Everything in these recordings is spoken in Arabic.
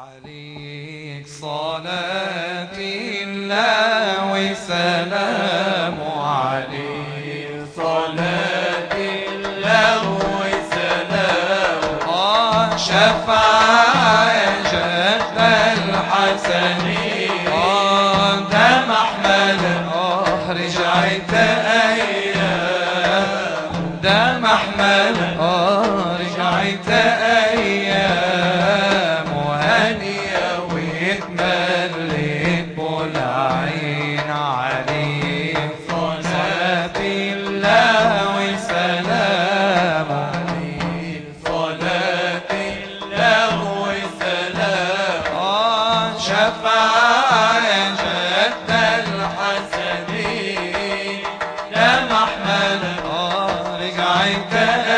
عليك صلاة الله وسلام عليك صلاة الله وسلام شفاعة جد الحسنين دم أحمد رجعت أيام دم أحمد رجعت أيام وهنية واتمليت بالعين عليك صلاة الله وسلام عليك صلاة الله وسلام شفاعة جد الحسنين دم أحمد رجعت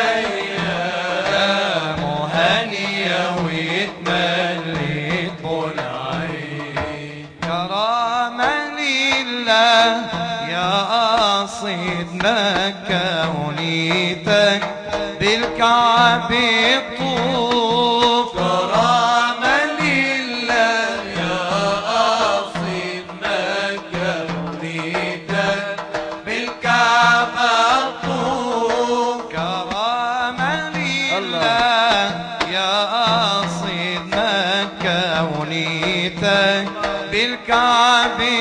أيام وهنية واتمليت بالعين كرامة لله يا قصيد مكة ونيتك بالكعبة الطوف كرامة لله يا قصيد مكة ونيتك بالكعبة الطوف كرامة لله يا قصيد مكة ونيتك بالكعبة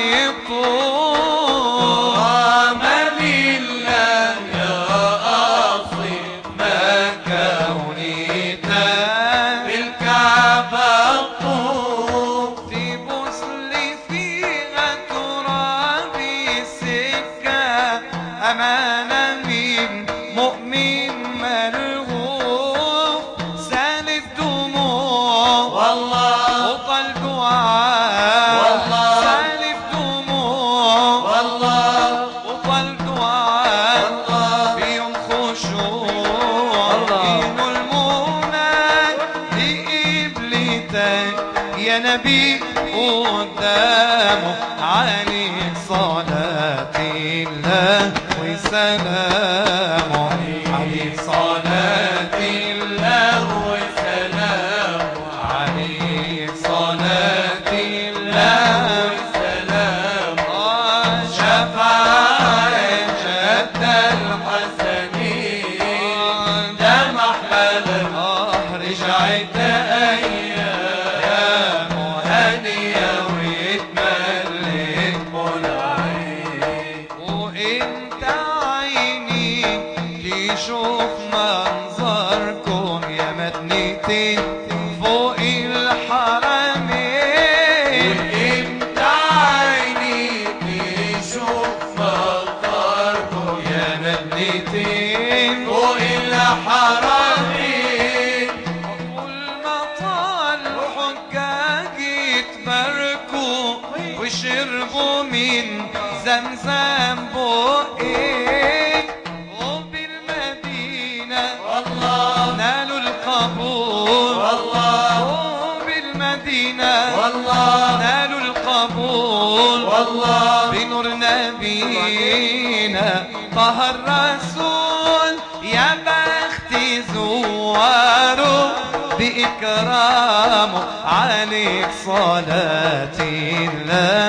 الطوف كرامة لله يا قصيد مكة ونيتك بالكعبة الطوف تبوس لي فيها تراب السكة أمانة من مؤمن مرغوب سال الدموع والله وطل دعاء والله سال الدموع والله وطل دعاء والله بيوم خشوع دينه المنى لقبلتك يا نبي قدامه عليك صلاة الله وسلامه عليك صلاة الله وسلامه عليك صلاة الله وسلامه شفاعة جد الحسنين دم أحمد رجعت أيام وهنية واتمليت بالعين وانت عيني تشوف منظركم يا مدنتين فوق الحرمين وانت عيني تشوف منظركم يا مدنتين فوق الحرمين طول ما طال الحجاج يتباركوا وشربوا من زمزم بقين وبالمدينة والله نالوا القبول والله وبالمدينة والله نالوا القبول والله بنور نبينا طه الرسول يا بخت زواره بإكرامه عليك صلاة الله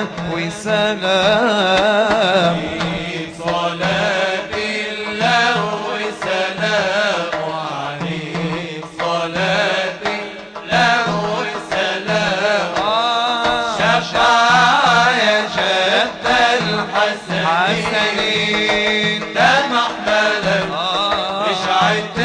وسلام صلاة الله وسلام عليك صلاة الله وسلام شفاعة جد الحسنين دم أحمد رجعت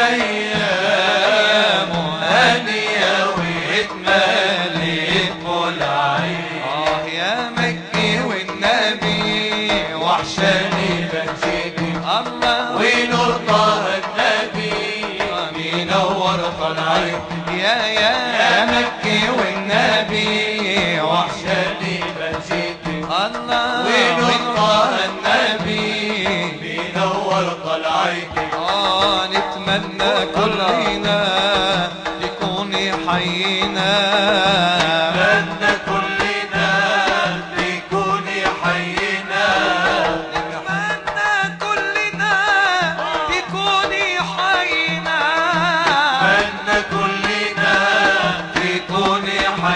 أيام هنية واتمليت بالعين يا مكي والنبي وحشاني بهجتي الله ونور طه النبي منور طلعي يا مكي والنبي وحشاني بهجتي الله ونور طه النبي منور طلعيتي نتمنى كلنا تكون حينا نتمنى كلنا تكون حينا نتمنى كلنا تكون حينا نتمنى كلنا تكون حينا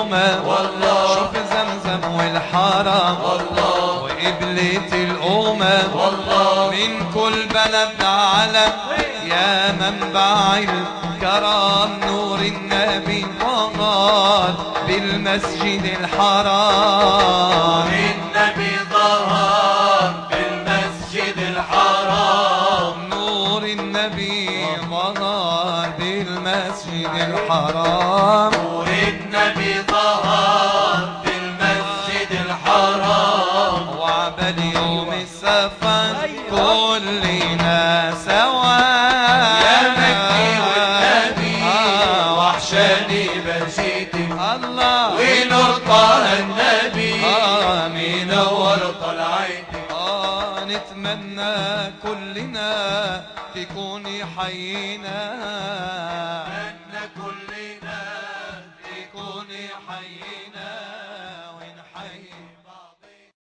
والله شوف زمزم والحرم والله وقبلة الأمم والله من كل بلد علم يا منبع الكرم نور النبي ظهر بالمسجد الحرام النبي ظهر بالمسجد الحرام نور النبي ظهر بالمسجد الحرام نور النبي ظهر بالمسجد الحرام وعبد يوم السفر كلنا سوا يا مكي والنبي وحشاني بسيتي الله ونور طه النبي منور طلعتي نتمنى كلنا تكوني حينا نتمنى كلنا تكوني حينا